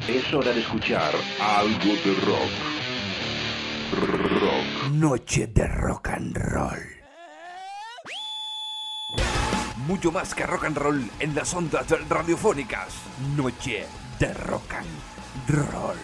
Es hora de escuchar algo de rock. Rock. Noche de rock and roll. Mucho más que rock and roll en las ondas radiofónicas. Noche de rock and roll.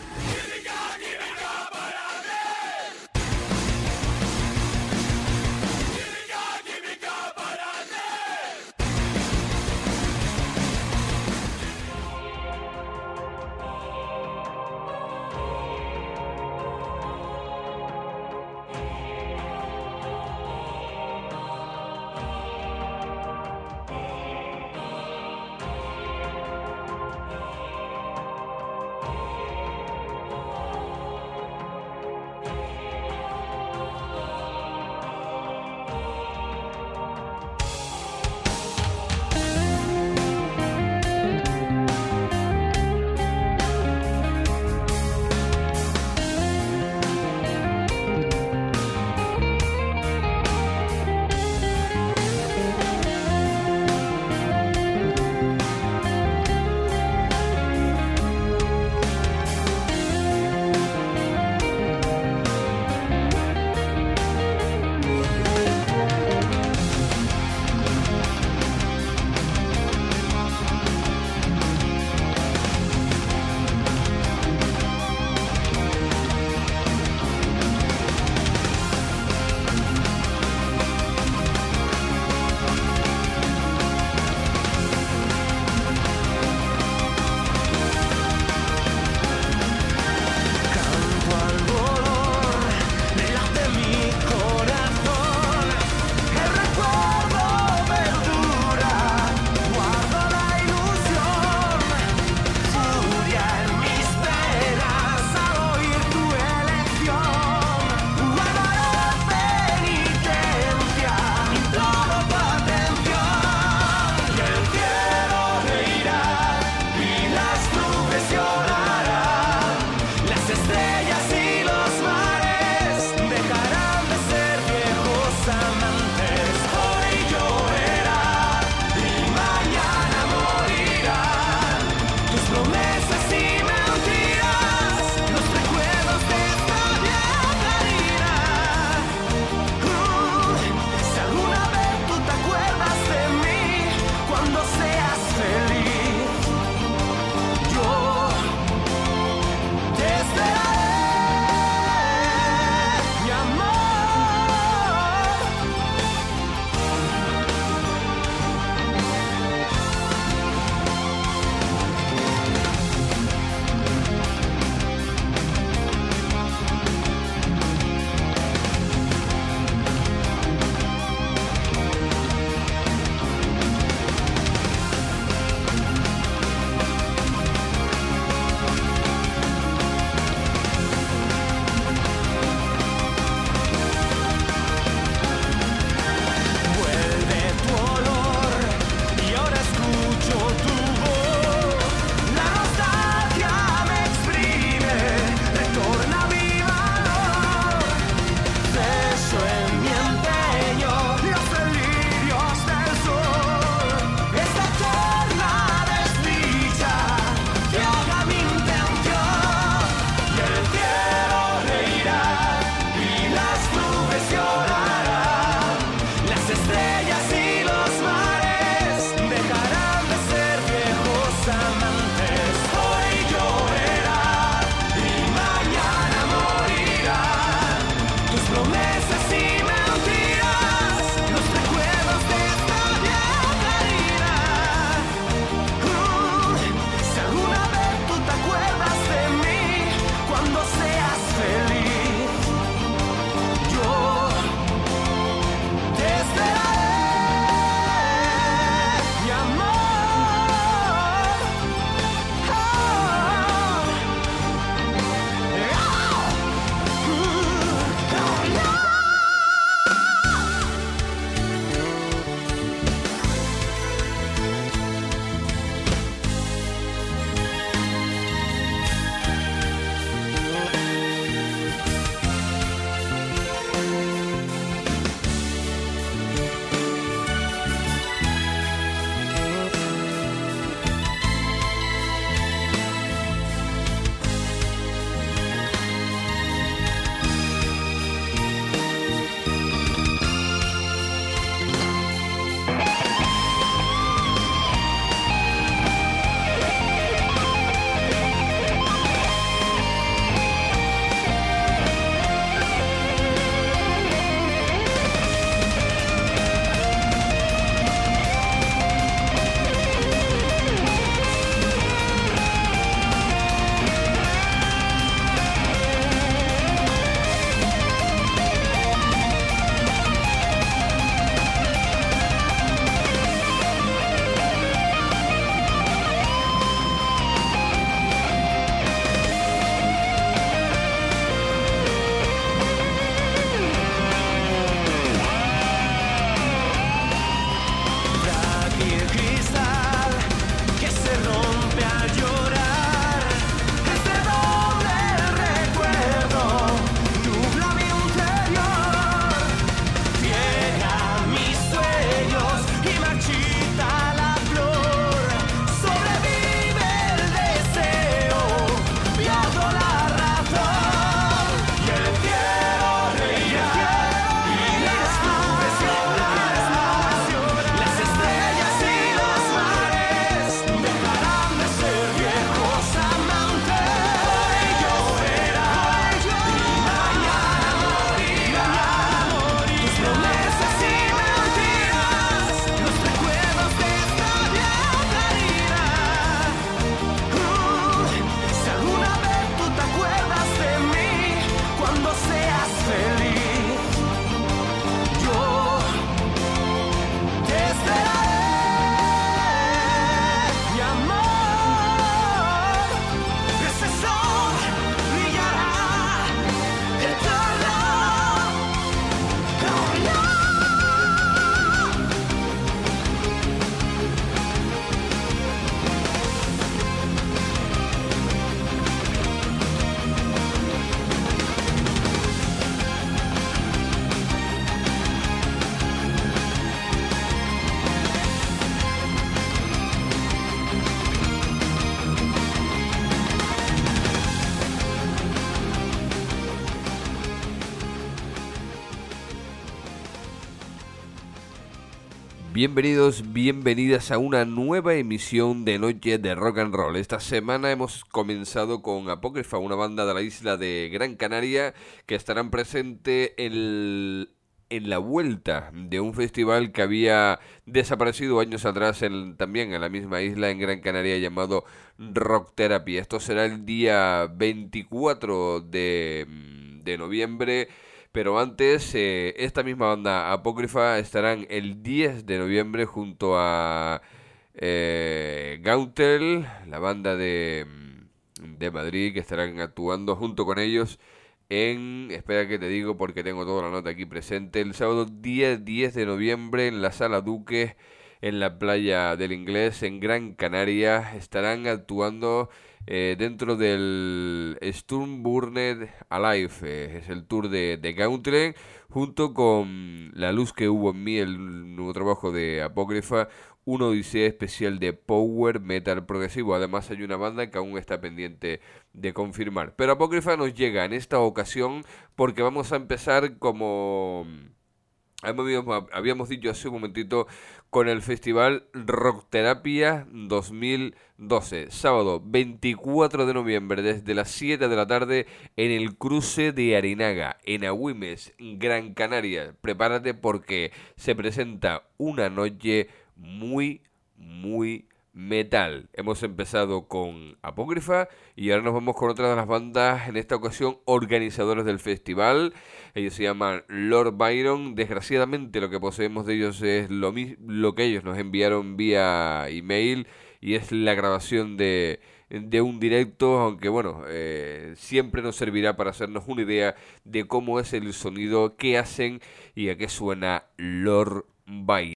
Bienvenidos, bienvenidas a una nueva emisión de Noche de Rock and Roll. Esta semana hemos comenzado con Apócrifa, una banda de la isla de Gran Canaria que estarán presentes en la vuelta de un festival que había desaparecido años atrás también en la misma isla en Gran Canaria llamado Rock Therapy. Esto será el día 24 de noviembre. Pero antes, esta misma banda Apócrifa estarán el 10 de noviembre junto a Gauntel, la banda de Madrid, que estarán actuando junto con ellos espera que te digo porque tengo toda la nota aquí presente, el sábado 10 de noviembre en la Sala Duque, en la playa del Inglés, en Gran Canaria. Estarán actuando dentro del Sturm Burned Alive, es el tour de Gauntlet, junto con La Luz que hubo en mí, el nuevo trabajo de Apócrifa, una odisea especial de power metal progresivo. Además hay una banda que aún está pendiente de confirmar. Pero Apócrifa nos llega en esta ocasión porque vamos a empezar como habíamos dicho hace un momentito, con el festival Rock Terapia 2012, sábado 24 de noviembre desde las 7 de la tarde en el cruce de Arinaga, en Agüimes, Gran Canaria. Prepárate porque se presenta una noche muy metal. Hemos empezado con Apócrifa y ahora nos vamos con otra de las bandas, en esta ocasión organizadores del festival. Ellos se llaman Lord Byron. Desgraciadamente lo que poseemos de ellos es lo que ellos nos enviaron vía email, y es la grabación de un directo, aunque bueno, siempre nos servirá para hacernos una idea de cómo es el sonido que hacen y a qué suena Lord Byron.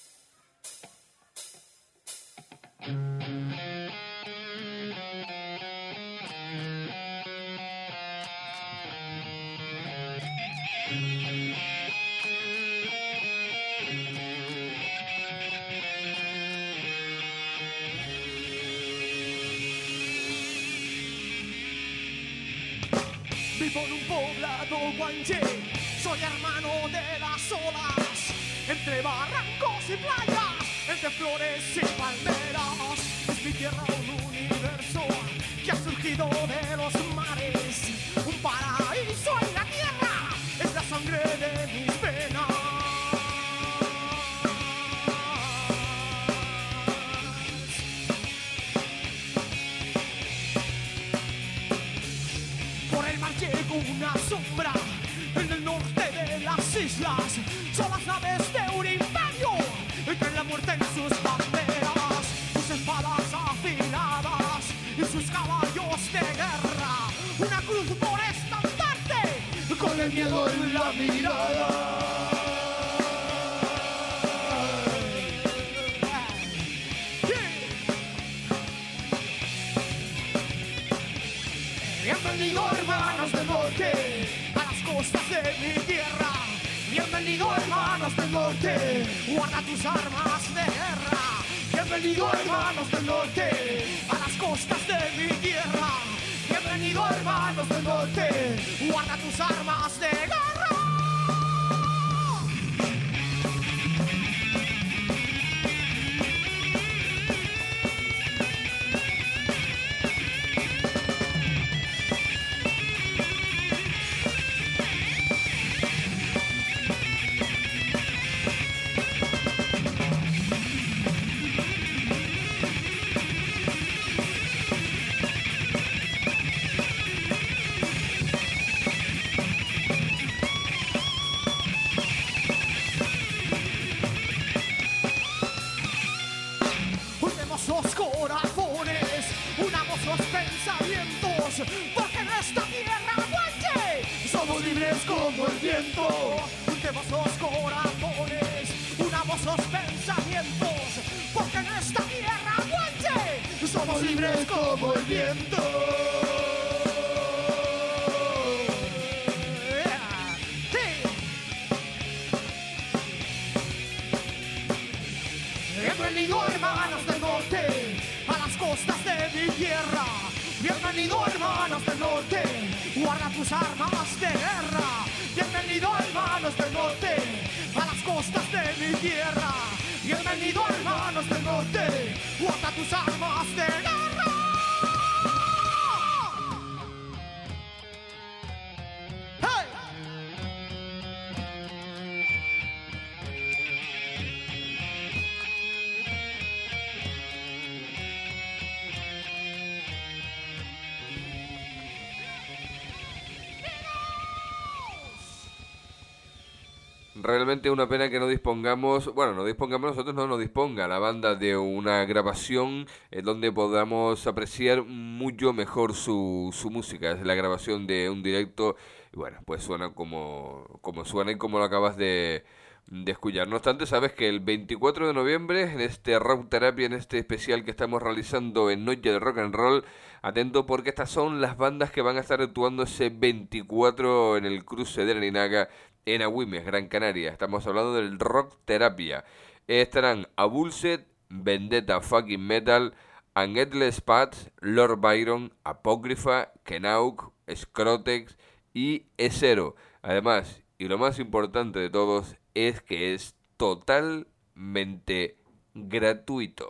Vivo en un poblado guanche, soy hermano de las olas, entre barrancos y playas, entre flores y palmeras. Es mi tierra un universo que ha surgido de los mares, un paraíso en la tierra, es la sangre de mis venas. Llegó una sombra en el norte de las islas. Son las naves de un imperio que traen la muerte en sus banderas, sus espadas afiladas y sus caballos de guerra. Una cruz por estandarte con el miedo en la mirada. Bienvenido hermanos del norte a las costas de mi tierra. Bienvenido hermanos del norte, guarda tus armas de guerra. Bienvenido hermanos del norte a las costas de mi tierra. Bienvenido hermanos del norte, guarda tus armas de guerra. Unemos los corazones, unamos los pensamientos, porque en esta tierra guanche somos libres como el viento. Unemos los corazones, unamos los pensamientos, porque en esta tierra guanche somos libres como el viento. Bienvenido hermanos del norte a las costas de mi tierra. Bienvenido hermanos del norte, guarda tus armas de guerra. Bienvenido hermanos del norte a las costas de mi tierra. Bienvenido hermanos del norte, guarda tus armas de guerra. ¡Hey! Realmente una pena que no dispongamos, bueno, no dispongamos nosotros, no nos disponga la banda de una grabación donde podamos apreciar mucho mejor su música. Es la grabación de un directo y bueno, pues suena como suena y como lo acabas de escuchar. No obstante, sabes que el 24 de noviembre, en este Rock Terapia, en este especial que estamos realizando en Noche de Rock and Roll, atento porque estas son las bandas que van a estar actuando ese 24 en el cruce de Larinaga en Agüimes, Gran Canaria. Estamos hablando del Rock Terapia. Estarán Abulset, Vendetta Fucking Metal, Angedless Pats, Lord Byron, Apócrifa, Kenauk, Scrotex y Esero. Además, y lo más importante de todos, es que es totalmente gratuito.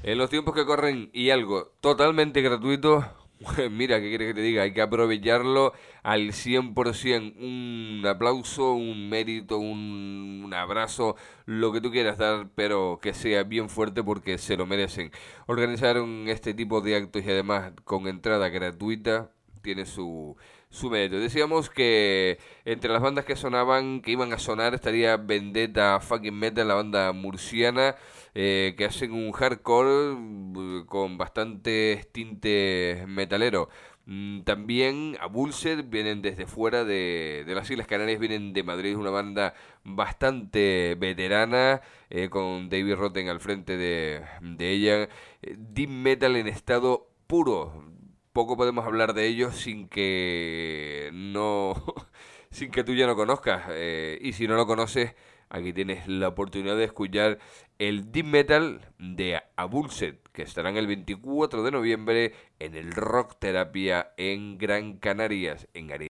En los tiempos que corren y algo totalmente gratuito, mira, ¿qué quieres que te diga? Hay que aprovecharlo al 100%. Un aplauso, un mérito, un abrazo, lo que tú quieras dar, pero que sea bien fuerte porque se lo merecen. Organizaron este tipo de actos y además con entrada gratuita tiene su mérito. Decíamos que entre las bandas que sonaban, que iban a sonar, estaría Vendetta Fucking Metal, la banda murciana, que hacen un hardcore con bastantes tintes metalero. También Abulsed, vienen desde fuera de las Islas Canarias, vienen de Madrid, una banda bastante veterana, con David Rotten al frente de ella. Death Metal en estado puro. Poco podemos hablar de ellos sin que sin que tú ya no conozcas. Y si no lo conoces, aquí tienes la oportunidad de escuchar el Death Metal de Abulsed, que estarán el 24 de noviembre en el Rock Terapia en Gran Canarias, en Arica.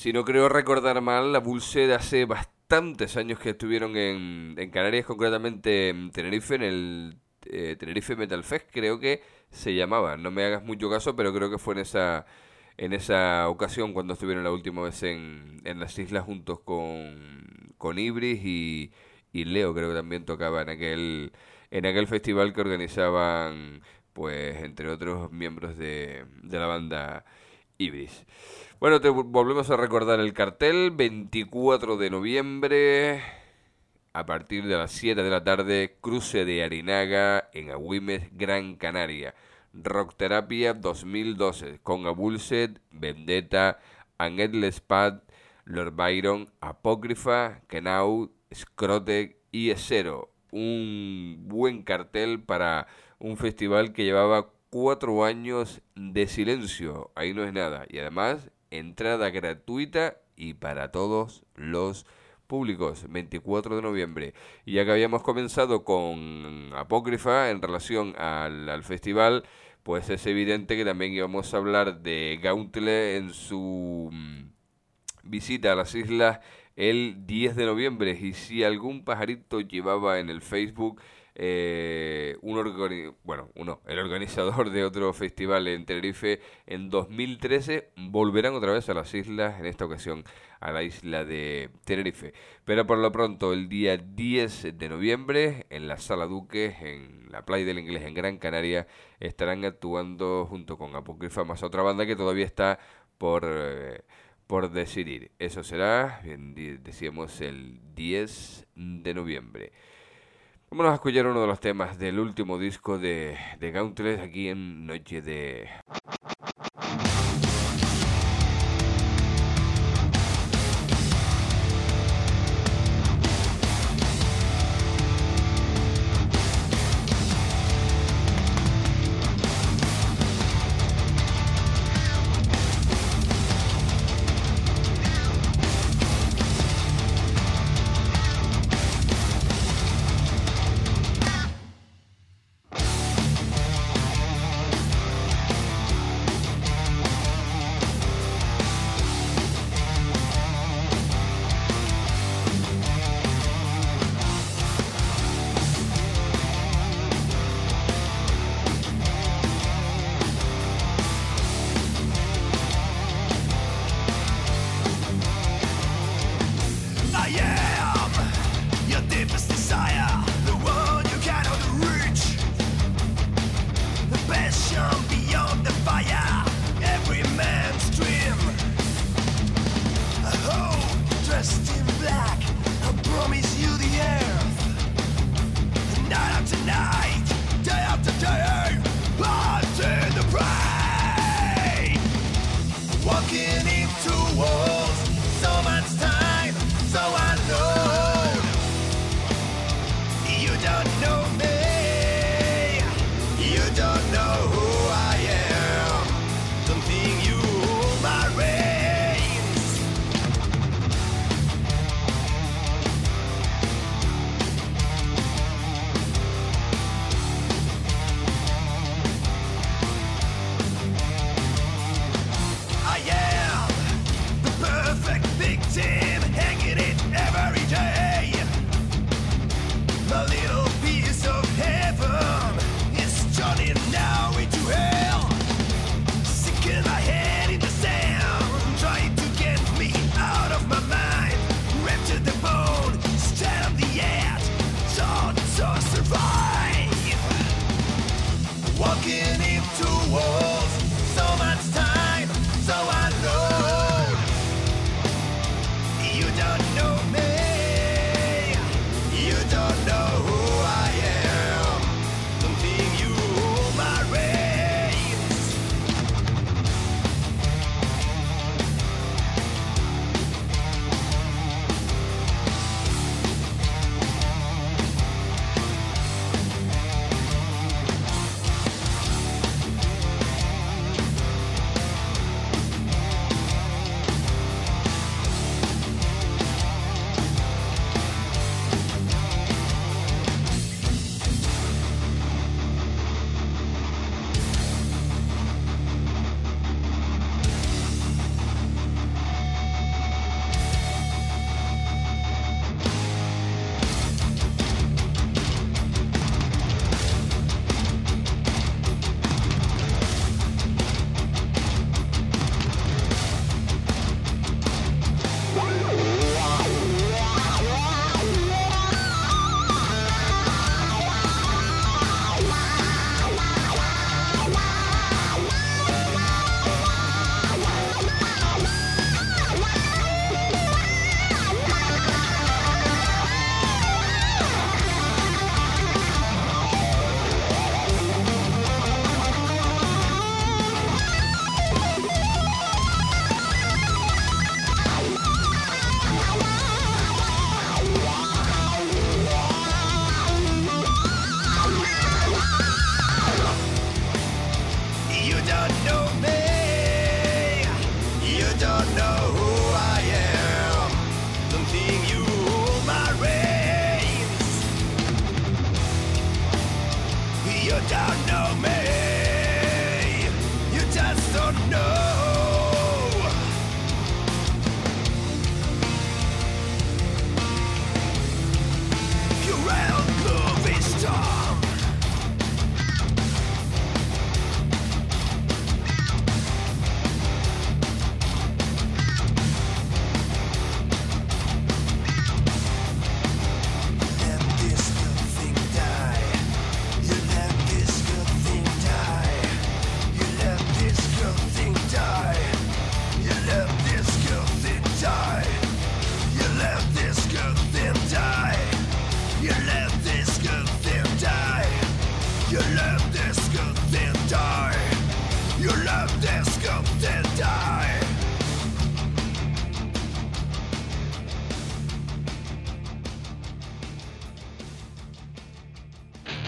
Si no creo recordar mal, la Bullseye hace bastantes años que estuvieron en Canarias, concretamente en Tenerife, en el Tenerife Metal Fest, creo que se llamaba. No me hagas mucho caso, pero creo que fue en esa ocasión cuando estuvieron la última vez en las islas juntos con Ibris y Leo, creo que también tocaba en aquel festival que organizaban, pues, entre otros miembros de la banda Ibris. Bueno, volvemos a recordar el cartel, 24 de noviembre, a partir de las 7 de la tarde, cruce de Arinaga en Agüimes, Gran Canaria. Rock Terapia 2012, con Abulset, Vendetta, Annette Lespad, Lord Byron, Apócrifa, Kenau, Scrotec y Esero. Un buen cartel para un festival que llevaba 4 años de silencio. Ahí no es nada. Y además, entrada gratuita y para todos los públicos, 24 de noviembre. Y ya que habíamos comenzado con Apócrifa en relación al festival, pues es evidente que también íbamos a hablar de Gauntlet en su visita a las islas el 10 de noviembre. Y si algún pajarito llevaba en el Facebook el organizador de otro festival en Tenerife en 2013, volverán otra vez a las islas, en esta ocasión a la isla de Tenerife. Pero por lo pronto, el día 10 de noviembre, en la Sala Duque, en la Playa del Inglés, en Gran Canaria, estarán actuando junto con Apócrifa, más otra banda que todavía está por decidir. Eso será, bien decíamos, el 10 de noviembre. Vámonos a escuchar uno de los temas del último disco de Gauntlet aquí en Noche de...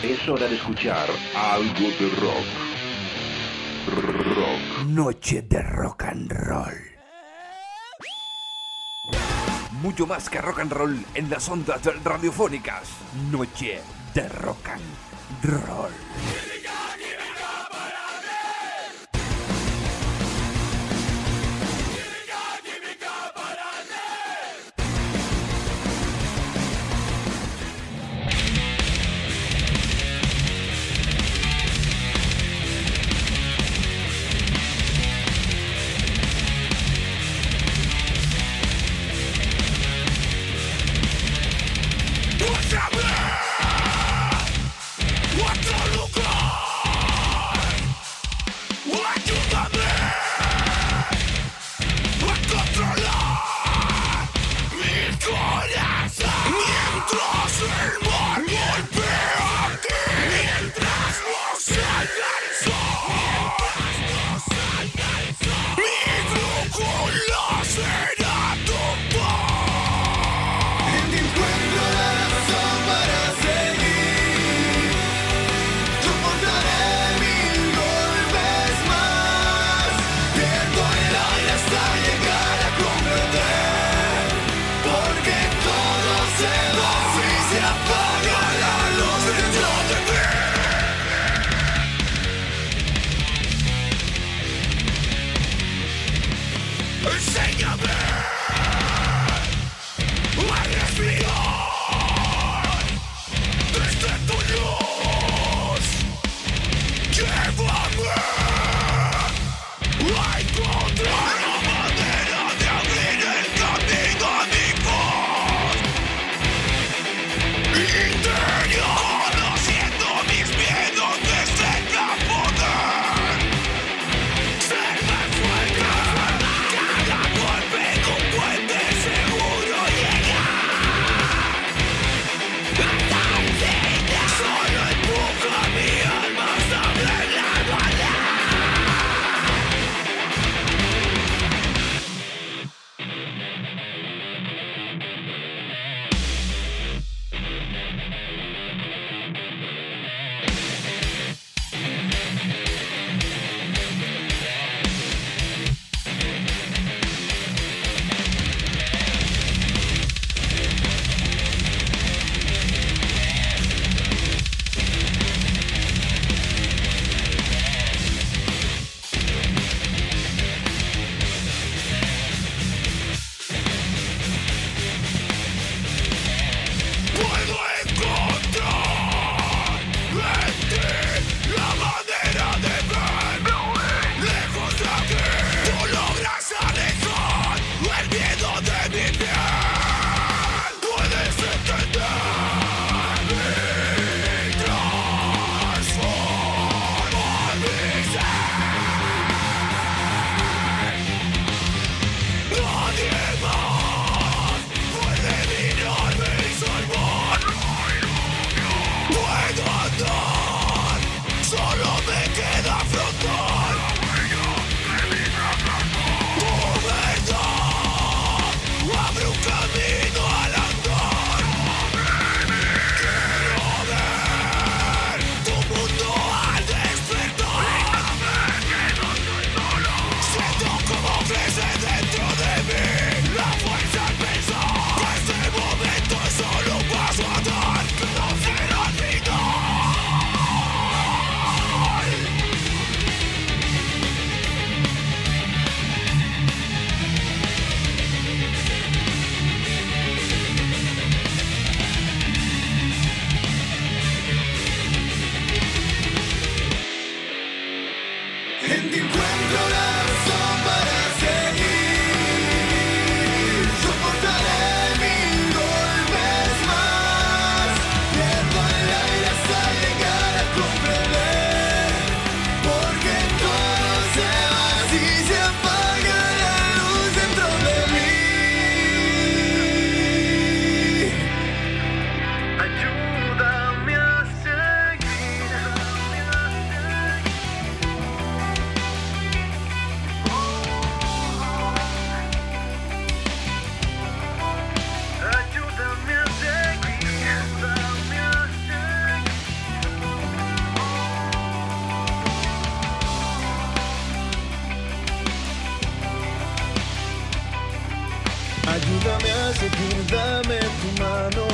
Es hora de escuchar algo de rock. Rock. Noche de rock and roll. Mucho más que rock and roll en las ondas radiofónicas. Noche de rock and roll.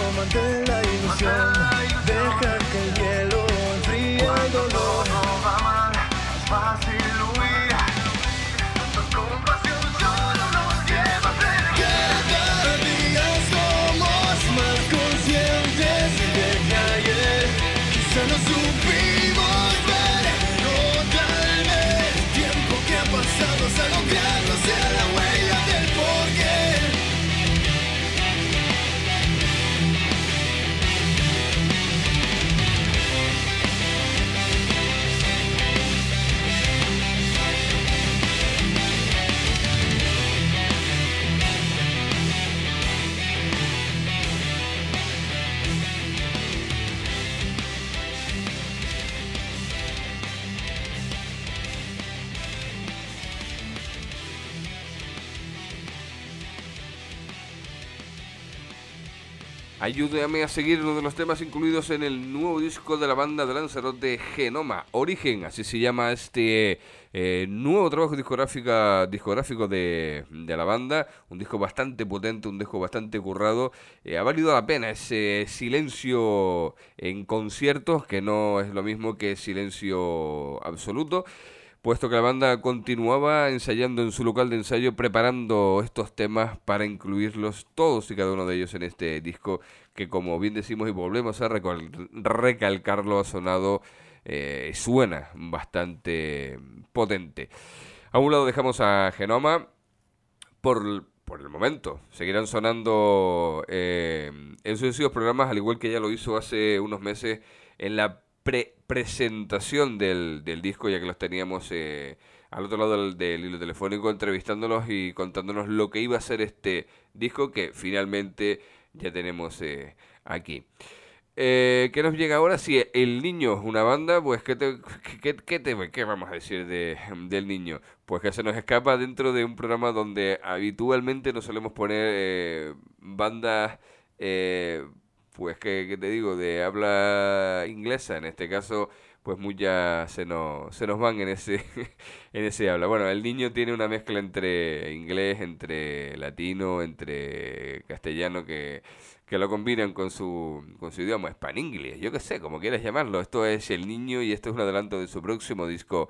mantén la ilusión. Deja que el hielo enfríe el dolor. No va mal, es fácil huir. Tanta compasión solo nos lleva a ser. Cada día somos más conscientes de que ayer quizá no supimos ver. No tal vez el tiempo que ha pasado es algo que no sea la huella del porqué. Ayúdame a seguir uno de los temas incluidos en el nuevo disco de la banda de Lanzarote, Genoma, Origen, así se llama este nuevo trabajo discográfico de la banda, un disco bastante potente, un disco bastante currado. Ha valido la pena ese silencio en conciertos, que no es lo mismo que silencio absoluto, puesto que la banda continuaba ensayando en su local de ensayo, preparando estos temas para incluirlos todos y cada uno de ellos en este disco que, como bien decimos y volvemos a recalcarlo, ha sonado, suena bastante potente. A un lado dejamos a Genoma por el momento. Seguirán sonando en sucesivos programas, al igual que ya lo hizo hace unos meses en la presentación del disco, ya que los teníamos al otro lado del hilo telefónico, entrevistándolos y contándonos lo que iba a ser este disco que finalmente ya tenemos aquí. ¿Qué nos llega ahora? Si El Niño, una banda, pues ¿qué vamos a decir del Niño? Pues que se nos escapa dentro de un programa donde habitualmente nos solemos poner bandas, pues que te digo, de habla inglesa. En este caso, pues muchas se nos van en ese en ese habla. Bueno, El Niño tiene una mezcla entre inglés, entre latino, entre castellano, que lo combinan con su idioma, Span-English, yo qué sé, como quieras llamarlo. Esto es El Niño y esto es un adelanto de su próximo disco.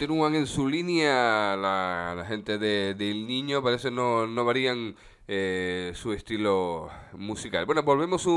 continúan en su línea la gente de El Niño, parece no varían su estilo musical. Bueno,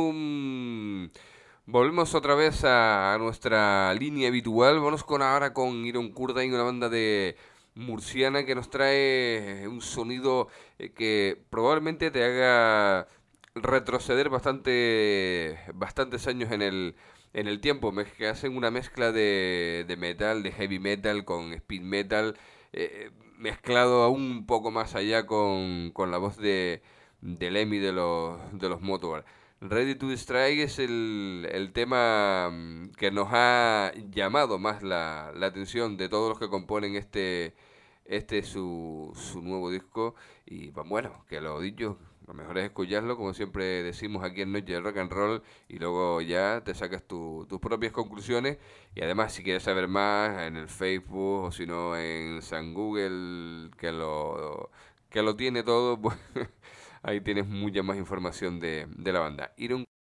volvemos otra vez a nuestra línea habitual. Vamos ahora con Iron Curtain, una banda de murciana que nos trae un sonido que probablemente te haga retroceder bastantes años en el tiempo. Que hacen una mezcla de metal, de heavy metal con speed metal, mezclado aún un poco más allá con la voz de Lemmy de los Motorhead. Ready to Strike es el tema que nos ha llamado más la atención de todos los que componen este su nuevo disco. Y bueno, que lo dicho, lo mejor es escucharlo, como siempre decimos aquí en Noche de Rock and Roll, y luego ya te sacas tus propias conclusiones. Y además, si quieres saber más, en el Facebook o si no en San Google, que lo tiene todo, pues ahí tienes mucha más información de la banda.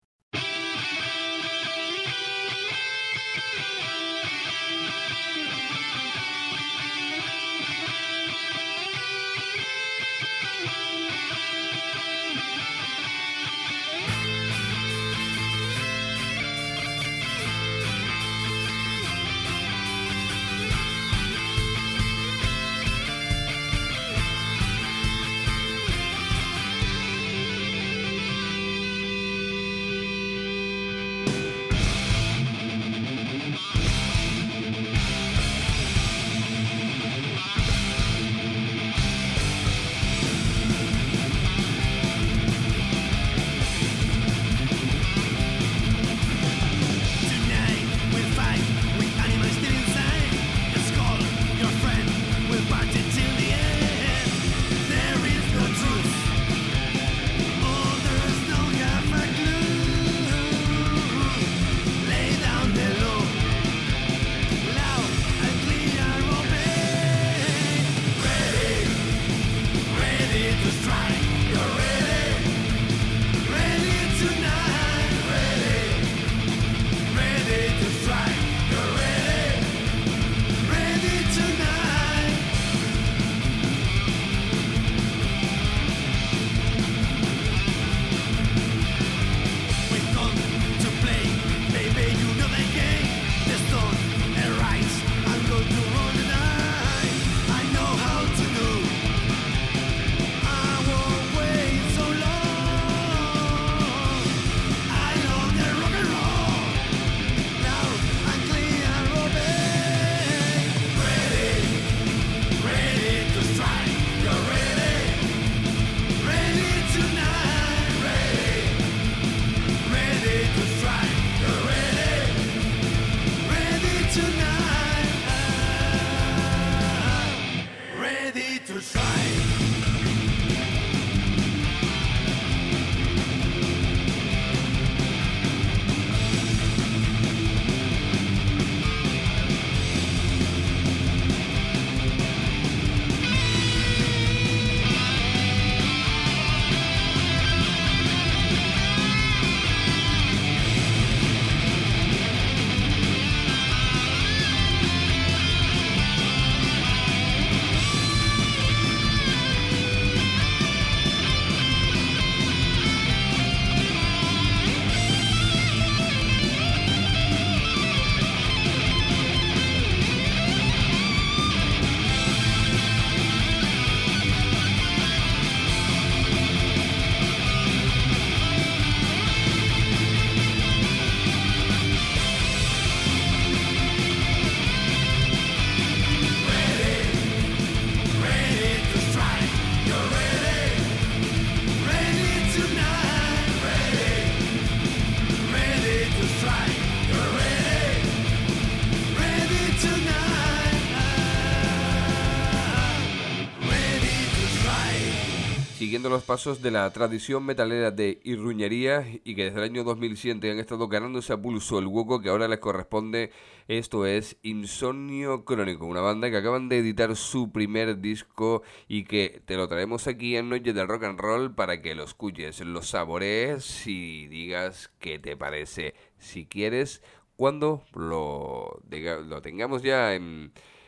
Siguiendo los pasos de la tradición metalera de Irruñería, y que desde el año 2007 han estado ganándose a pulso el hueco que ahora les corresponde. Esto es Insomnio Crónico, una banda que acaban de editar su primer disco y que te lo traemos aquí en Noche del Rock and Roll para que lo escuches, lo saborees y digas qué te parece. Si quieres, cuando lo tengamos ya en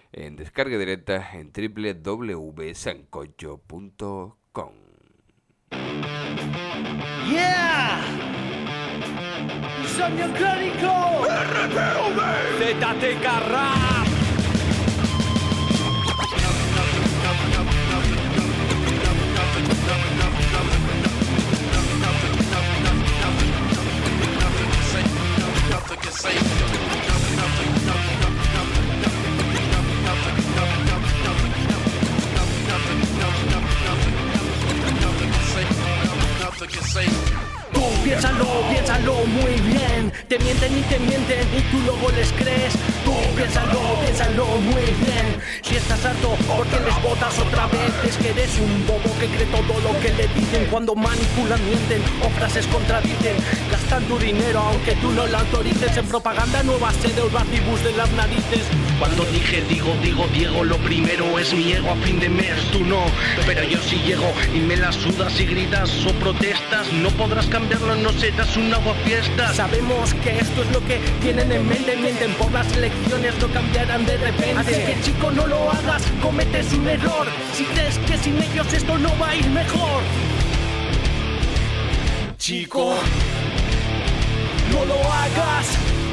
en descarga directa en www.sancocho.com. ¡Yeah! ¡Insomnio Crónico! ¡RPV! ¡ZTK Rap! Tú piénsalo muy bien. Te mienten y tú luego les crees. Tú piénsalo muy bien. Si estás harto, ¿por qué les votas otra vez? Es que eres un bobo que cree todo lo que le dicen. Cuando manipulan, mienten o frases contradicen. Gastan tu dinero aunque tú no lo autorices. En propaganda nueva sede o bus de las narices. Cuando digo, Diego, lo primero es mi ego a fin de mes, tú no. Pero yo sí llego y me la sudas y gritas o protestas. No podrás cambiarlo, no serás un aguafiestas. Sabemos que esto es lo que tienen en mente. Mienten por las elecciones, no cambiarán de repente. Así que chico, no lo hagas, cometes un error. Si crees que sin ellos esto no va a ir mejor. Chico, no lo hagas.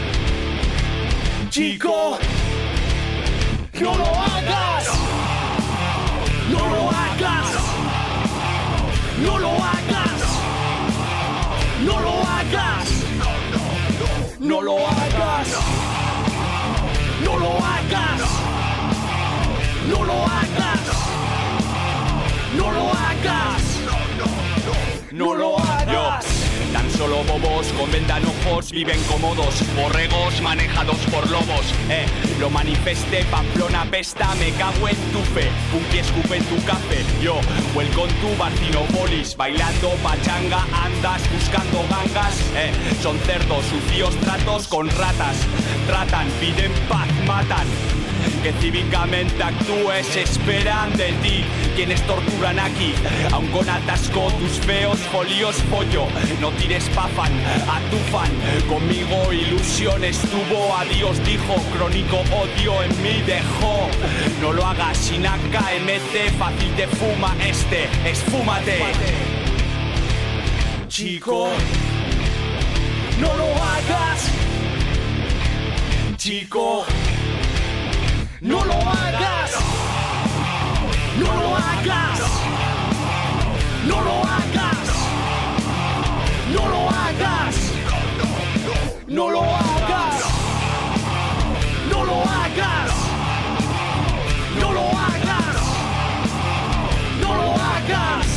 Chico, no lo hagas. No lo hagas. No lo hagas. No lo hagas. No lo hagas. No lo hagas. No lo hagas. No lo hagas. No lo hagas. Tan solo bobos con ventanojos viven cómodos, borregos manejados por lobos. Lo manifesté, Pamplona pesta, me cago en tu fe. Punky escupe en tu café, yo vuelco en tu Barcinopolis. Bailando pachanga, andas buscando gangas. Son cerdos, sucios tratos con ratas. Tratan, piden paz, matan. Que cívicamente actúes, esperan de ti. Quienes torturan aquí, aun con atasco tus feos folios pollo. No tires pafan, atufan. Conmigo ilusión estuvo, adiós dijo. Crónico odio en mí dejó. No lo hagas sin AKMT, fácil te fuma esfúmate. Chico, no lo hagas. Chico, no lo hagas. No lo hagas. No lo hagas. No lo hagas. No lo hagas. No lo hagas. No lo hagas. No lo hagas.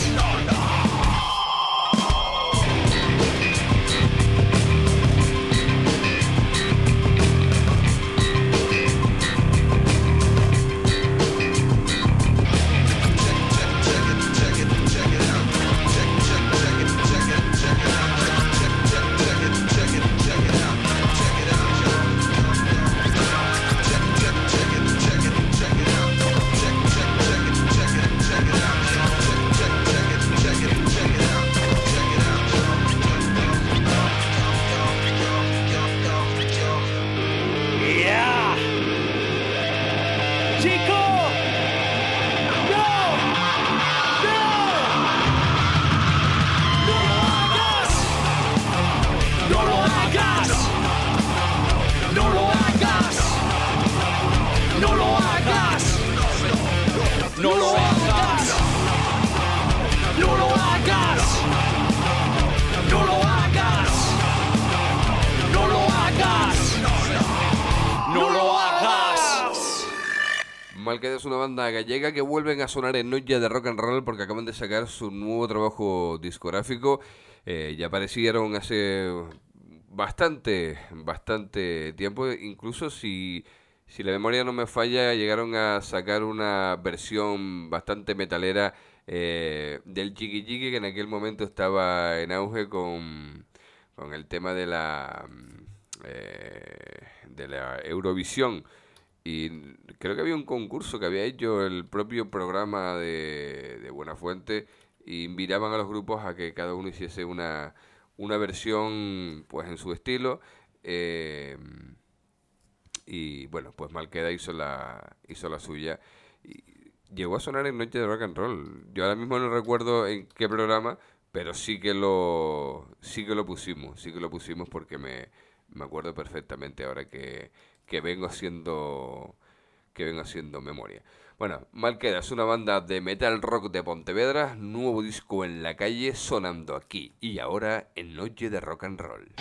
No lo hagas. No lo hagas. No lo hagas. No lo hagas. No lo hagas. Malqueda es una banda gallega que vuelven a sonar en Noche de Rock and Roll porque acaban de sacar su nuevo trabajo discográfico. Ya aparecieron hace bastante tiempo, incluso si la memoria no me falla, llegaron a sacar una versión bastante metalera del Jiggy Jiggy, que en aquel momento estaba en auge con el tema de la Eurovisión. Y creo que había un concurso que había hecho el propio programa de Buenafuente, y invitaban a los grupos a que cada uno hiciese una versión pues en su estilo. Y bueno, pues Malqueda hizo la suya. Y llegó a sonar en Noche de Rock and Roll. Yo ahora mismo no recuerdo en qué programa, pero sí que lo pusimos porque me acuerdo perfectamente ahora que vengo haciendo memoria. Bueno, Malqueda es una banda de metal rock de Pontevedra, nuevo disco en la calle, sonando aquí y ahora en Noche de Rock and Roll.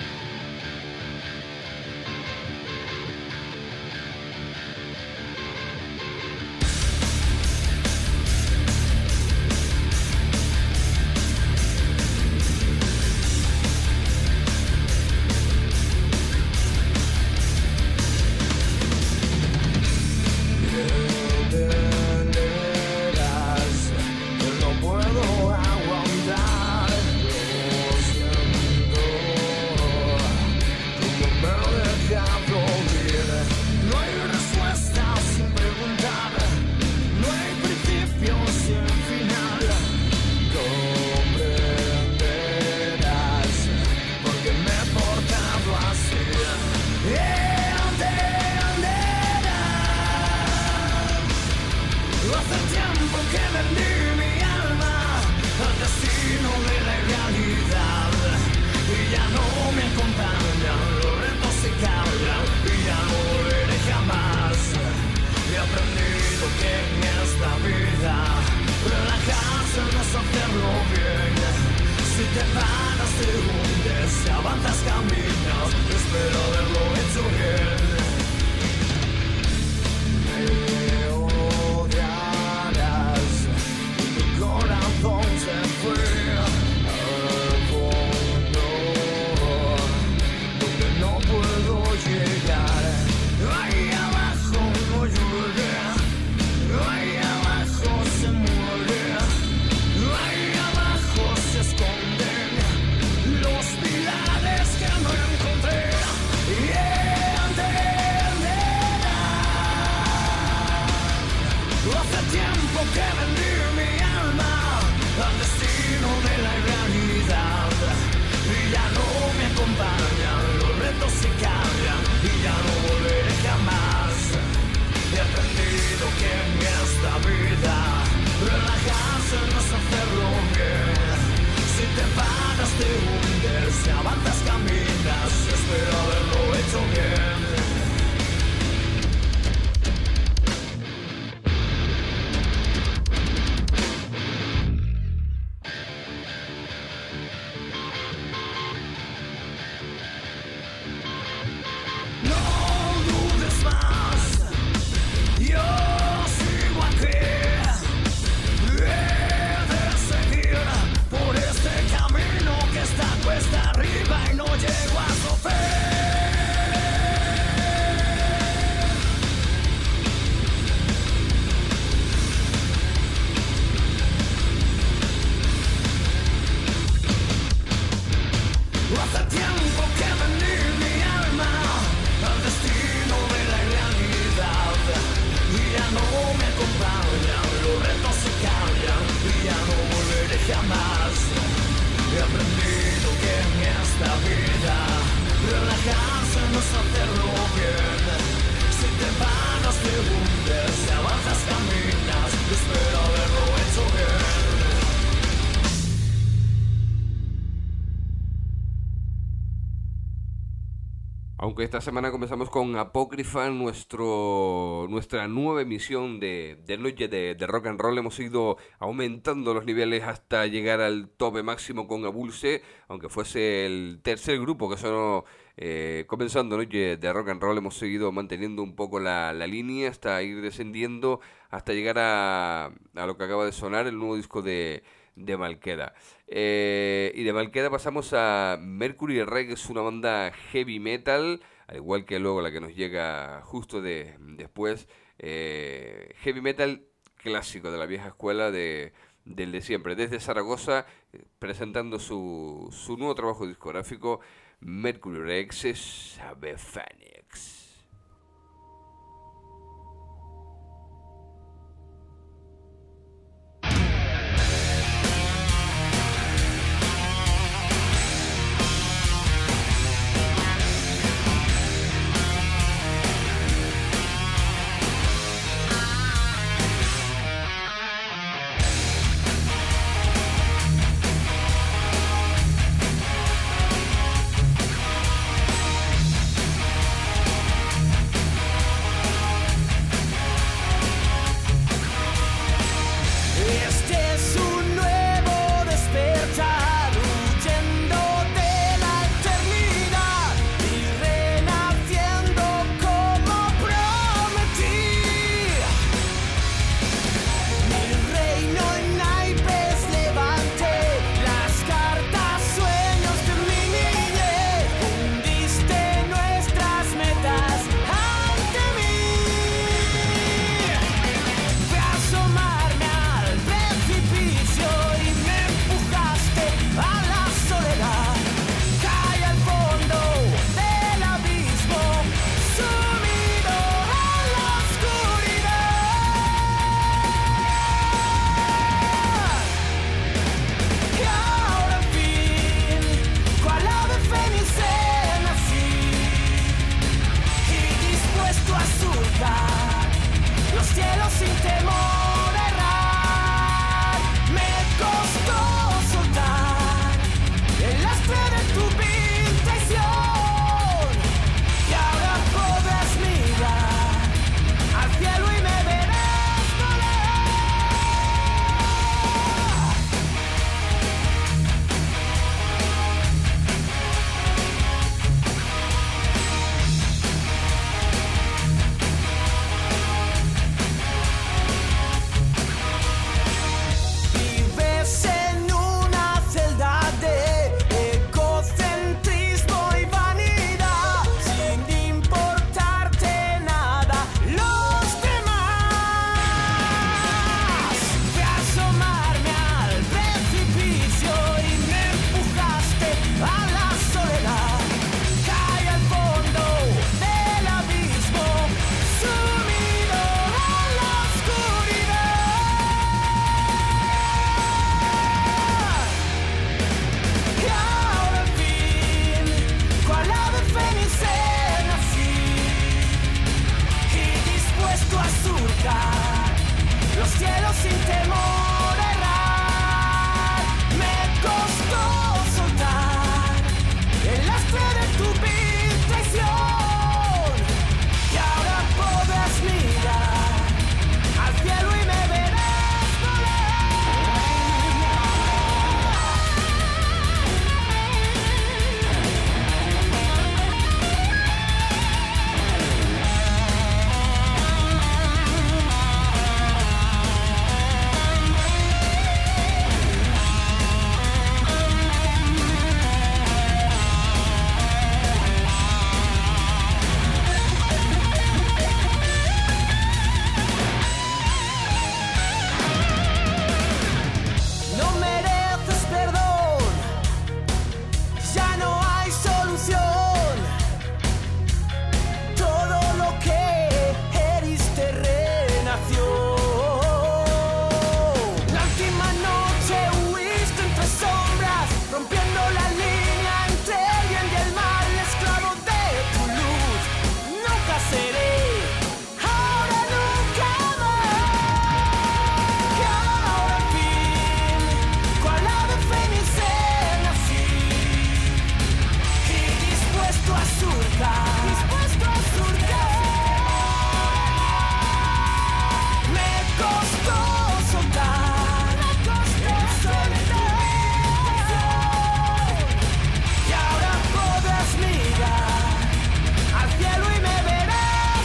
Aunque esta semana comenzamos con Apócrifa, nuestra nueva emisión de Noche de Rock and Roll, hemos ido aumentando los niveles hasta llegar al tope máximo con Abulse, aunque fuese el tercer grupo que sonó comenzando Noche de Rock and Roll, hemos seguido manteniendo un poco la línea hasta ir descendiendo, hasta llegar a lo que acaba de sonar, el nuevo disco de Malqueda. Y de Malqueda pasamos a Mercury Rex, que es una banda heavy metal, al igual que luego la que nos llega justo después, heavy metal clásico de la vieja escuela del de siempre, desde Zaragoza, presentando su nuevo trabajo discográfico, Mercury Rex Sabe Phoenix. pero sin temor a errar. Me costó soltar el lastre de tu vil traición, y ahora podrás mirar al cielo y me verás volar. No mereces perdón, ya no hay solución. Todo lo que heriste renació. La última noche huiste entre sombras, rompiendo la línea entre el bien y el mal. Esclavo de tu luz, nunca seré, ahora nunca más. Que ahora al fin, cual ave fénix nací, y dispuesto a surcar, me costó soltar, y ahora podrás mirar al cielo y me verás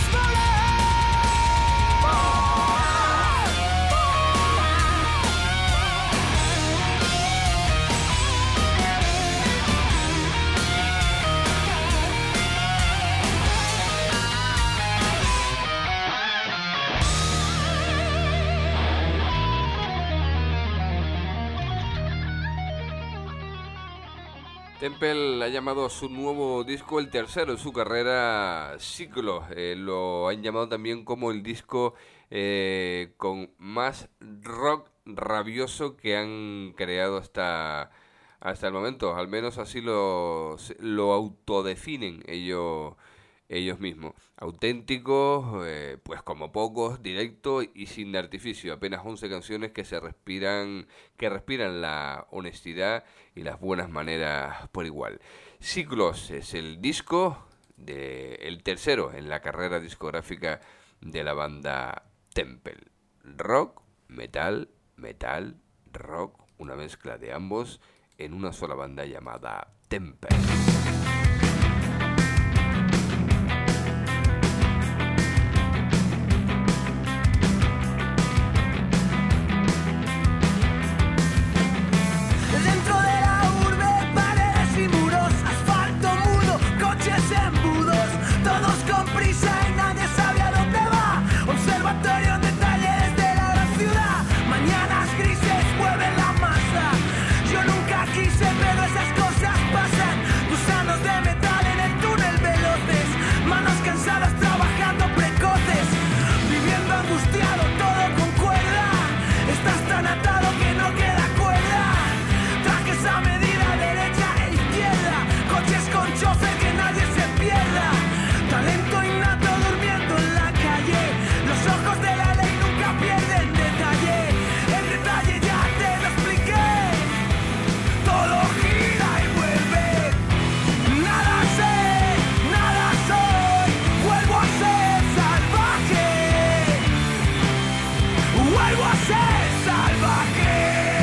Temple ha llamado a su nuevo disco, el tercero en su carrera, Ciclos. Lo han llamado también como el disco con más rock rabioso que han creado hasta el momento. Al menos así lo autodefinen ellos mismos. Auténticos, pues como pocos, directo y sin artificio. Apenas 11 canciones que respiran la honestidad y las buenas maneras por igual. Ciclos es el disco el tercero en la carrera discográfica de la banda Temple. Rock, metal, rock, una mezcla de ambos en una sola banda llamada Temple. dentro de la urbe, paredes y muros, asfalto mudo, coches embudos, todos con prisa y nadie sabe a dónde va. Observatorio en detalles de la gran ciudad, mañanas grises mueven la masa. Yo nunca quise, pero esas cosas pasan. Gusanos de metal en el túnel veloces, manos cansadas trabajando precoces, viviendo angustiado todo con cuerda. Estás tan atado que no queda cuerda. Trajes a medida derecha e izquierda, coches con chofer que nadie se pierda. Talento innato durmiendo en la calle, los ojos de la ley nunca pierden detalle. El detalle ya te lo expliqué, todo gira y vuelve. Nada sé, nada soy, vuelvo a ser salvaje, vuelvo a ser salvaje.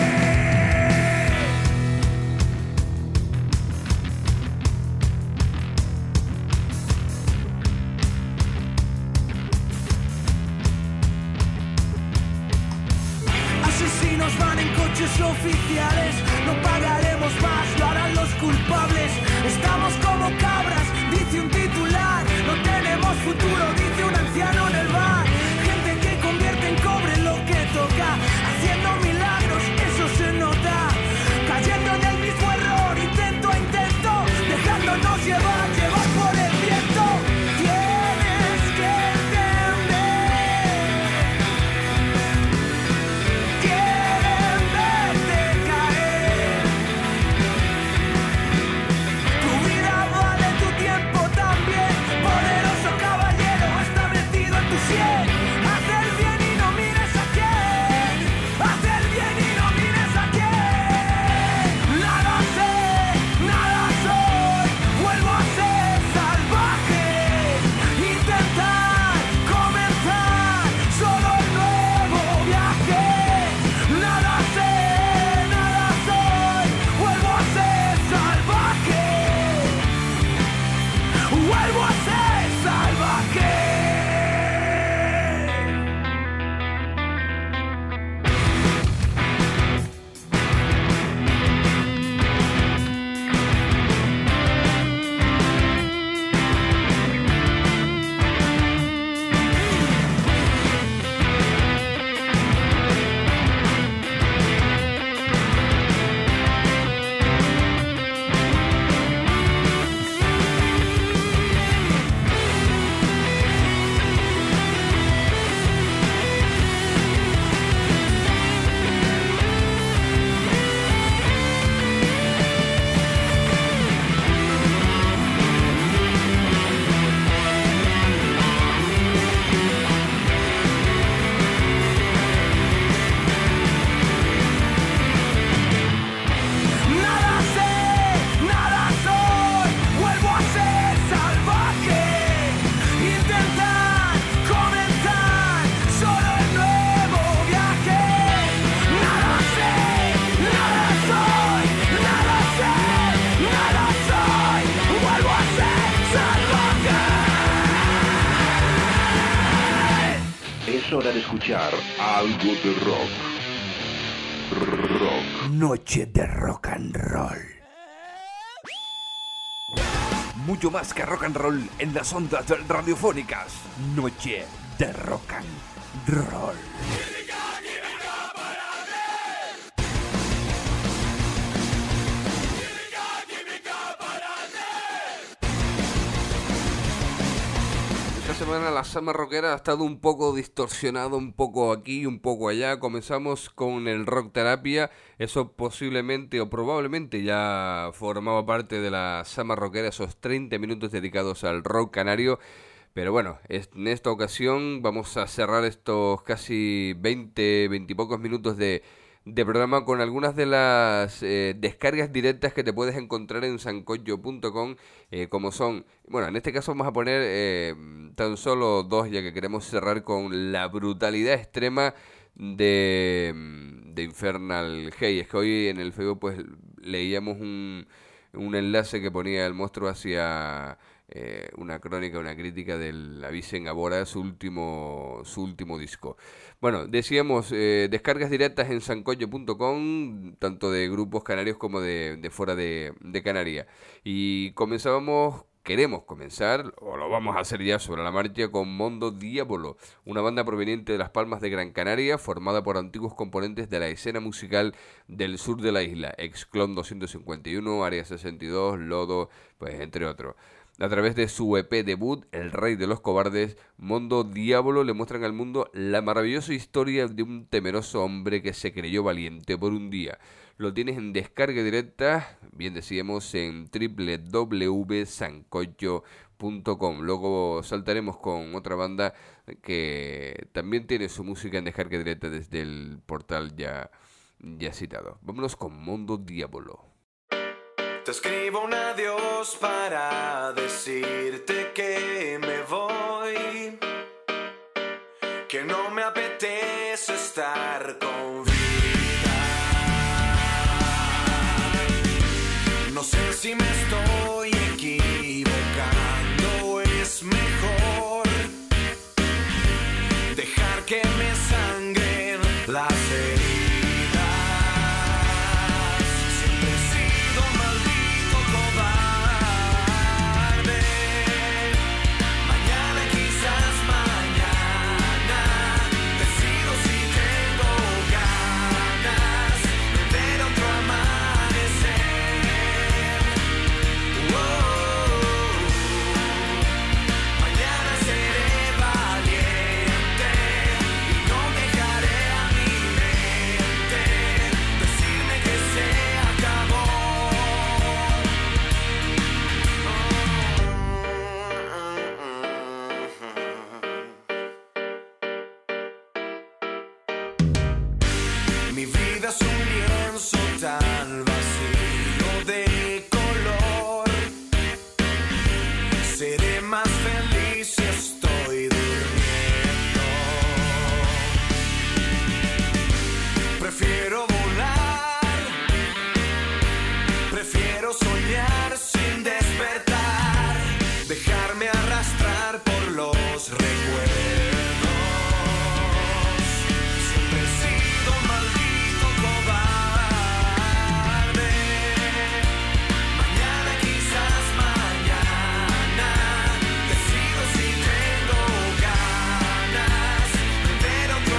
Asesinos van en coches oficiales, no pagaremos más, lo harán los culpables. Estamos como cabras, dice un titular, no tenemos futuro, dice un anciano en el bar. Gente que convierte en cobre lo que toca, haciendo milagros, eso se nota. Cayendo en el mismo error, intento a intento, dejándonos llevar por el viento. Tienes que entender, quieren verte caer. Tu vida vale tu tiempo también. vuelvo a ser salvaje. Es hora de escuchar algo de rock. Rock. Noche de rock and roll. Mucho más que rock and roll en las ondas radiofónicas. Noche de rock and roll. Esta semana la Summer Rockera ha estado un poco distorsionado, un poco aquí, un poco allá. Comenzamos con el Rock Terapia, eso posiblemente o probablemente ya formaba parte de la Summer Rockera, esos 30 minutos dedicados al rock canario. Pero bueno, en esta ocasión vamos a cerrar estos casi 20 y pocos minutos de programa con algunas de las descargas directas que te puedes encontrar en sancocho.com, como son, bueno, en este caso vamos a poner tan solo dos, ya que queremos cerrar con la brutalidad extrema de Infernal Hate. Es que hoy en el Facebook pues leíamos un enlace que ponía el monstruo hacia una crónica, una crítica del Avicen Abora, su último disco. Bueno, decíamos, descargas directas en sancocho.com, tanto de grupos canarios como de fuera de Canarias. Y queremos comenzar, o lo vamos a hacer ya sobre la marcha, con Mondo Diabolo, una banda proveniente de Las Palmas de Gran Canaria, formada por antiguos componentes de la escena musical del sur de la isla, Exclon 251, Área 62, Lodo, pues entre otros. A través de su EP debut, El Rey de los Cobardes, Mondo Diabolo le muestran al mundo la maravillosa historia de un temeroso hombre que se creyó valiente por un día. Lo tienes en descarga directa, bien decíamos, en www.sancocho.com. Luego saltaremos con otra banda que también tiene su música en descarga directa desde el portal ya citado. Vámonos con Mondo Diabolo. Te escribo un adiós para decirte que me voy, que no me apetece estar con vida. No sé si me estoy equivocando, es mejor dejar que me sangren las heridas. los recuerdos. Siempre he sido un maldito cobarde. Mañana, quizás mañana, decido si tengo ganas de ver otro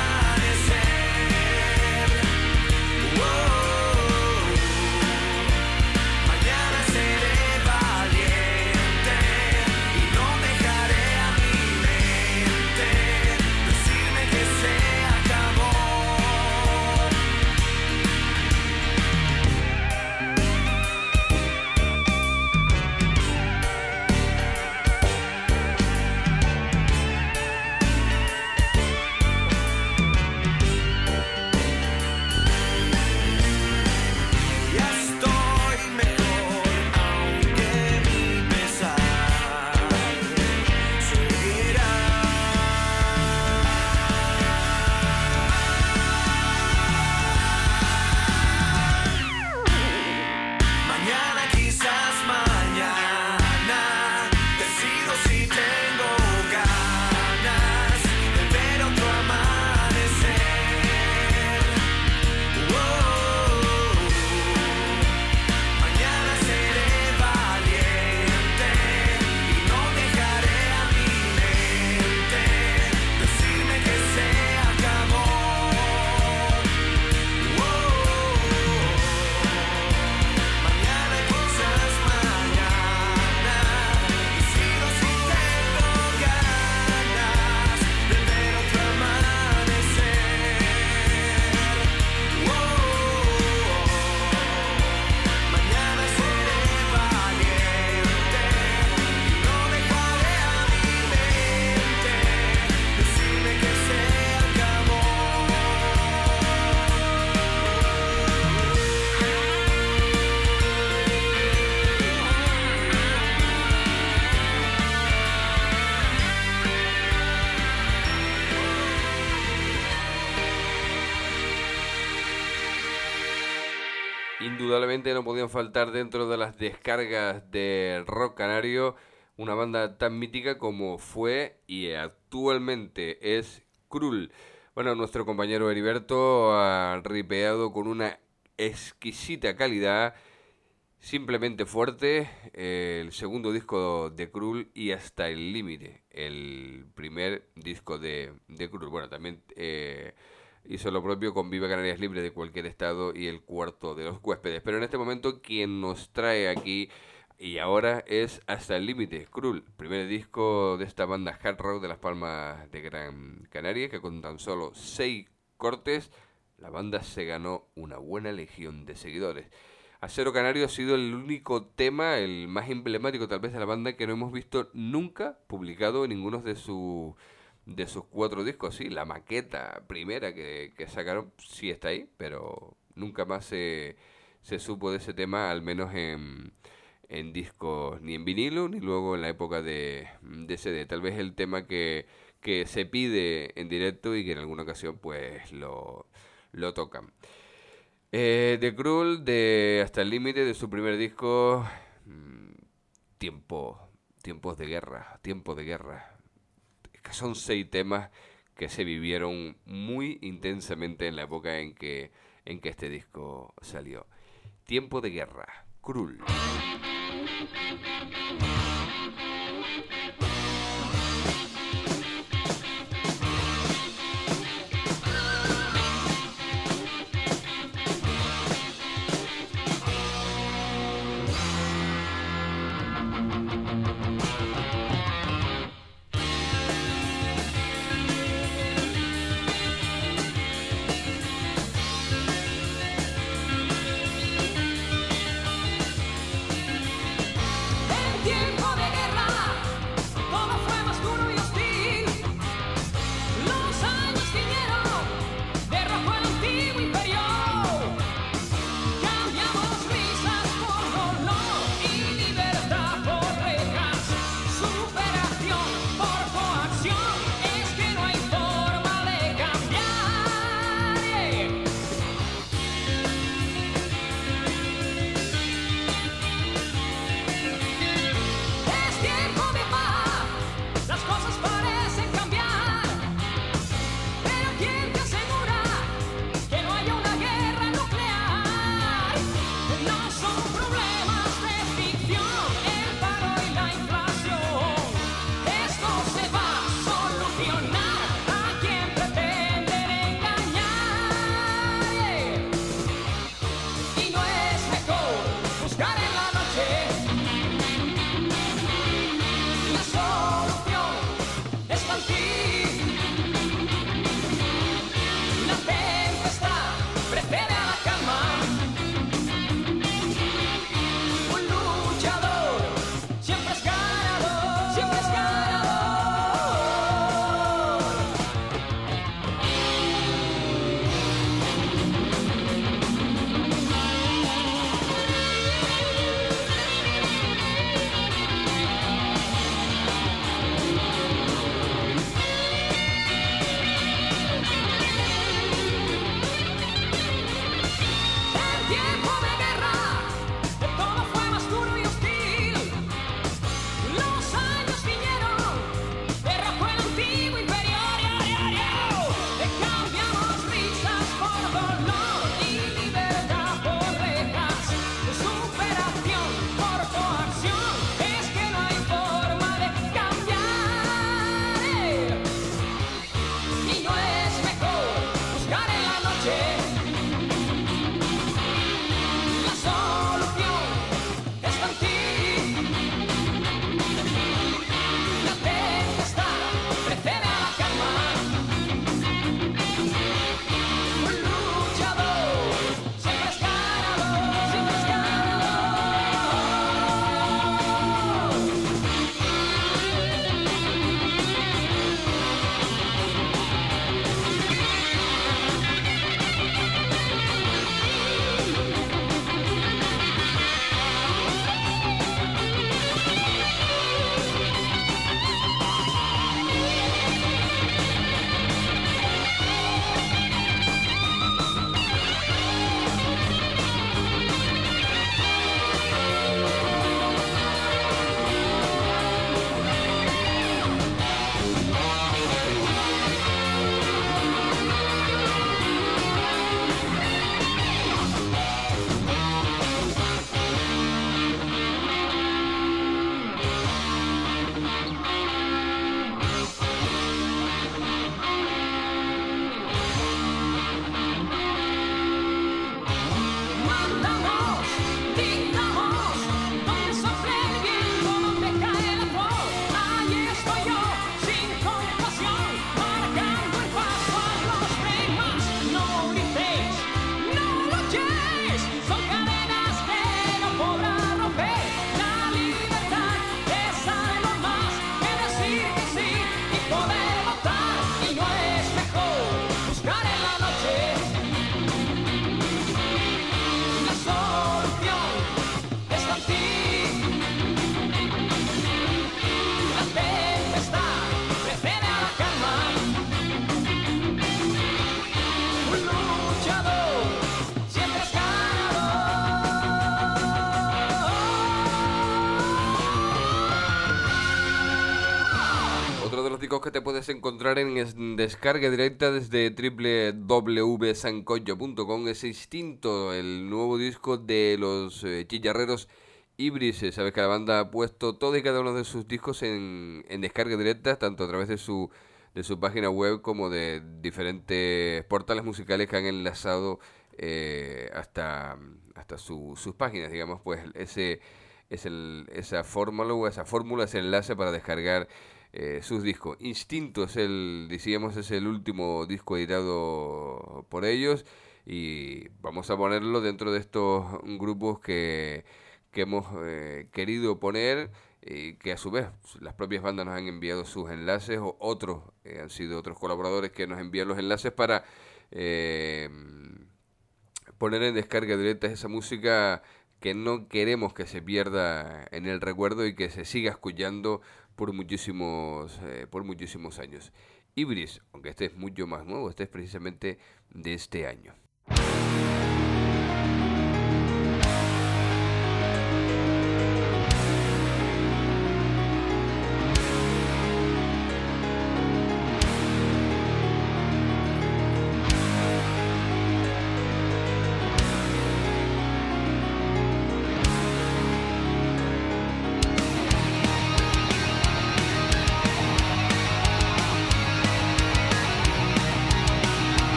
amanecer. Mañana seré valiente y no dejaré a mi mente decirme que se acabó. Ya estoy mejor, aunque mi pesar seguirá. Mañana, quizás mañana, decido si tengo ganas de ver otro amanecer. Mañana seré valiente y no dejaré a mi mente decirme que se acabó. Mañana, quizás mañana, decido si tengo ganas de ver otro amanecer. Mañana seré valiente y no dejaré a mi mente decirme que se acabó. Indudablemente no podían faltar dentro de las descargas de rock canario una banda tan mítica como fue y actualmente es Krul. Bueno, nuestro compañero Heriberto ha ripeado con una exquisita calidad, simplemente fuerte, el segundo disco de Krul y Hasta el Límite, el primer disco de Krul. Bueno, también hizo lo propio con Viva Canarias Libre de Cualquier Estado y El Cuarto de los Huéspedes. Pero en este momento quien nos trae aquí y ahora es Hasta el Límite, Krul, primer disco de esta banda hard rock de Las Palmas de Gran Canaria, que con tan solo 6 cortes la banda se ganó una buena legión de seguidores. Acero Canario ha sido el único tema, el más emblemático tal vez de la banda, que no hemos visto nunca publicado en ninguno de sus 4 discos. Sí, la maqueta primera que sacaron sí está ahí, pero nunca más se supo de ese tema, al menos en discos, ni en vinilo, ni luego en la época de CD. Tal vez el tema que se pide en directo y que en alguna ocasión pues lo tocan. De Krul, de Hasta el Límite, de su primer disco, tiempos de guerra. Que son 6 temas que se vivieron muy intensamente en la época en que este disco salió. Tiempo de guerra, Krul. El tiempo Que te puedes encontrar en descarga directa desde www.sancocho.com es Instinto, el nuevo disco de los chillarreros Ibris. Sabes que la banda ha puesto todo y cada uno de sus discos en descarga directa, tanto a través de su página web como de diferentes portales musicales que han enlazado hasta sus páginas, digamos. Pues esa fórmula, ese enlace para descargar sus discos. Instinto es el último disco editado por ellos, y vamos a ponerlo dentro de estos grupos que hemos querido poner, y que a su vez las propias bandas nos han enviado sus enlaces, o otros han sido otros colaboradores que nos envían los enlaces para poner en descarga directa esa música que no queremos que se pierda en el recuerdo y que se siga escuchando por muchísimos años. Ibris, aunque este es mucho más nuevo, este es precisamente de este año.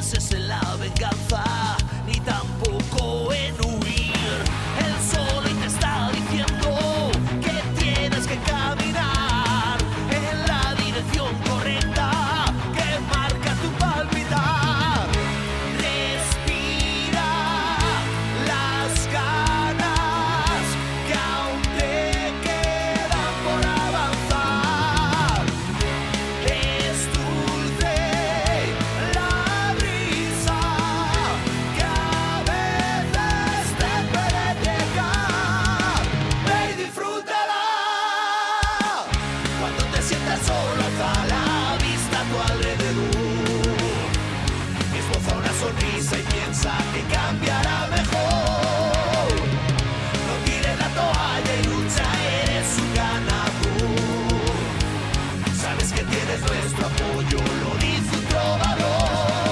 pienses en la venganza, ni tampoco en huir. Él solo te está diciendo que tienes que caminar en la dirección correcta que marca tu palpitar. Respira las ganas que aún te quedan por avanzar. Es dulce la brisa que a veces te puede llegar. Ve y disfrútala. Cuando te sientas solo, alza la vista a tu alrededor. Esboza una sonrisa y piensa que cambiará mejor. No tires la toalla y lucha, eres un ganador. Sabes que tienes nuestro apoyo, lo dice un trovador.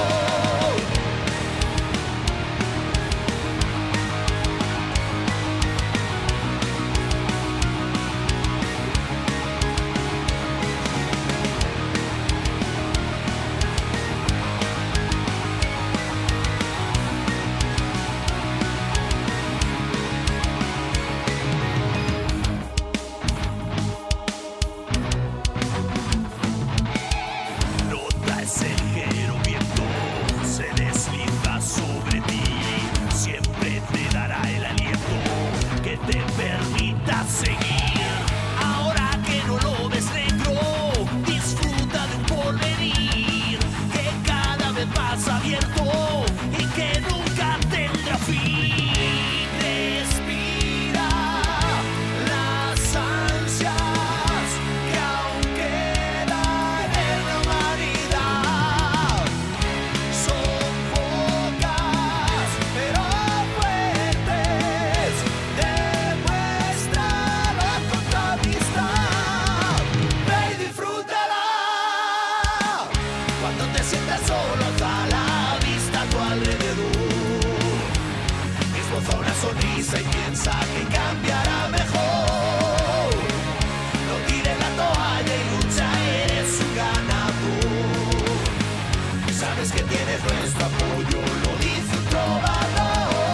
Nota ese ligero viento, se desliza sobre ti. Siempre te dará el aliento que te permita seguir. Ahora que no lo ves negro, disfruta de un porvenir que cada vez más abierto y que nunca tendrá fin. Respira las ansias que aún quedan en la humanidad. Son pocas pero fuertes, demuéstralo con tu amistad. Ve y disfrútala. Cuando te sientas solo, alza la vista a tu alrededor. Esboza una sonrisa y piensa que cambiará mejor. No tires la toalla y lucha, eres un ganador. Sabes que tienes nuestro apoyo, lo dice un trovador.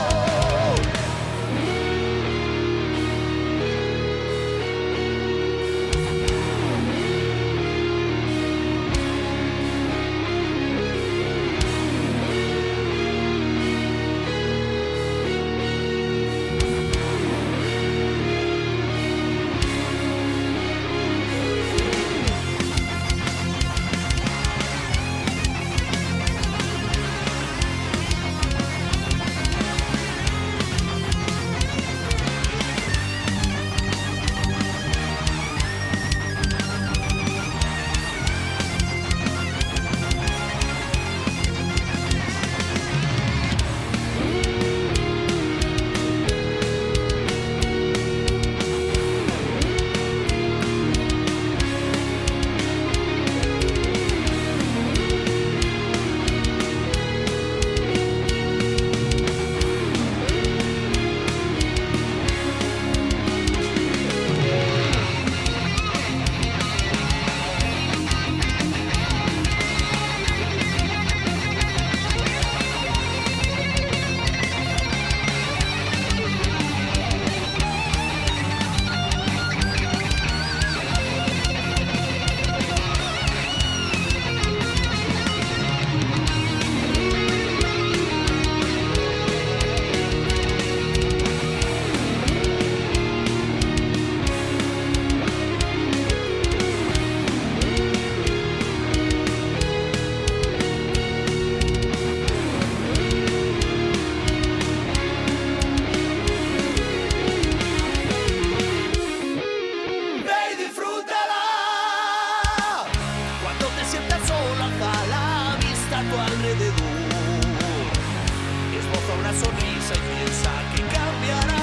sonrisa y piensa que cambiará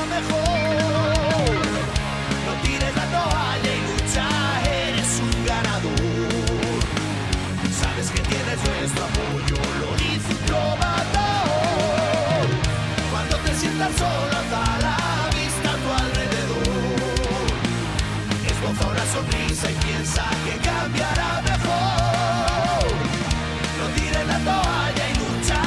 mejor. No tires la toalla y lucha, eres un ganador. Sabes que tienes nuestro apoyo, lo dice un trovador. Cuando te sientas solo, da la vista a tu alrededor. Esboza una sonrisa y piensa que cambiará mejor. No tires la toalla y lucha,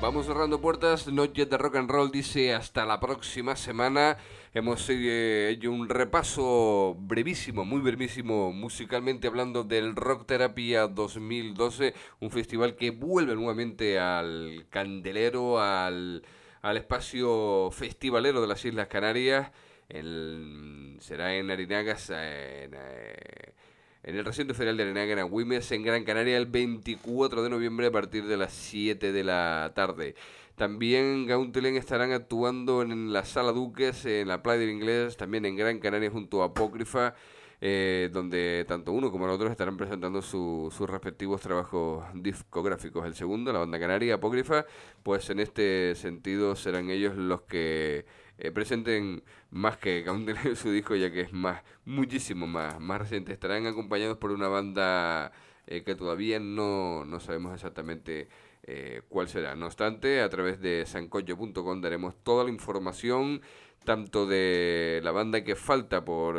Vamos cerrando puertas. Noche de Rock and Roll dice hasta la próxima semana. Hemos hecho un repaso brevísimo, muy brevísimo, musicalmente hablando del Rock Terapia 2012, un festival que vuelve nuevamente al candelero, al espacio festivalero de las Islas Canarias. Será en Arinagas, en el recinto ferial de Arinaga, en Agüimes, en Gran Canaria, el 24 de noviembre a partir de las 7 de la tarde. También Gauntelen estarán actuando en la Sala Duques, en la Playa del Inglés, también en Gran Canaria junto a Apócrifa, donde tanto uno como el otro estarán presentando sus respectivos trabajos discográficos. El segundo, la banda canaria, Apócrifa, pues en este sentido serán ellos los que presenten más que Gauntelen su disco, ya que es muchísimo más reciente. Estarán acompañados por una banda que todavía no sabemos exactamente cuál será. No obstante, a través de sancocho.com daremos toda la información, tanto de la banda que falta por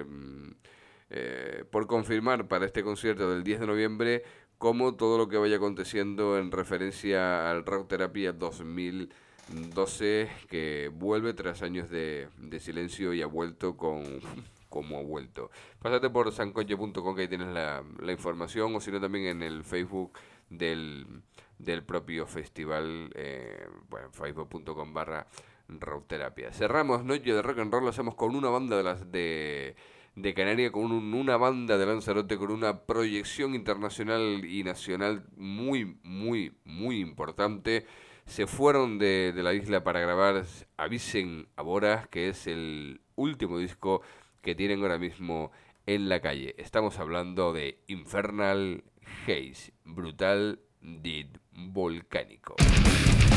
confirmar para este concierto del 10 de noviembre, como todo lo que vaya aconteciendo en referencia al Rock Terapia 2012, que vuelve tras años de silencio y ha vuelto como ha vuelto. Pásate por sancocho.com, que ahí tienes la información, o si no también en el Facebook del propio festival, facebook.com/rockterapia. Cerramos Noche de Rock and Roll, lo hacemos con una banda de Canarias, con una banda de Lanzarote, con una proyección internacional y nacional muy importante. Se fueron de la isla para grabar Avisen Abora, que es el último disco que tienen ahora mismo en la calle. Estamos hablando de Infernal Haze, Brutal Deed Volcánico.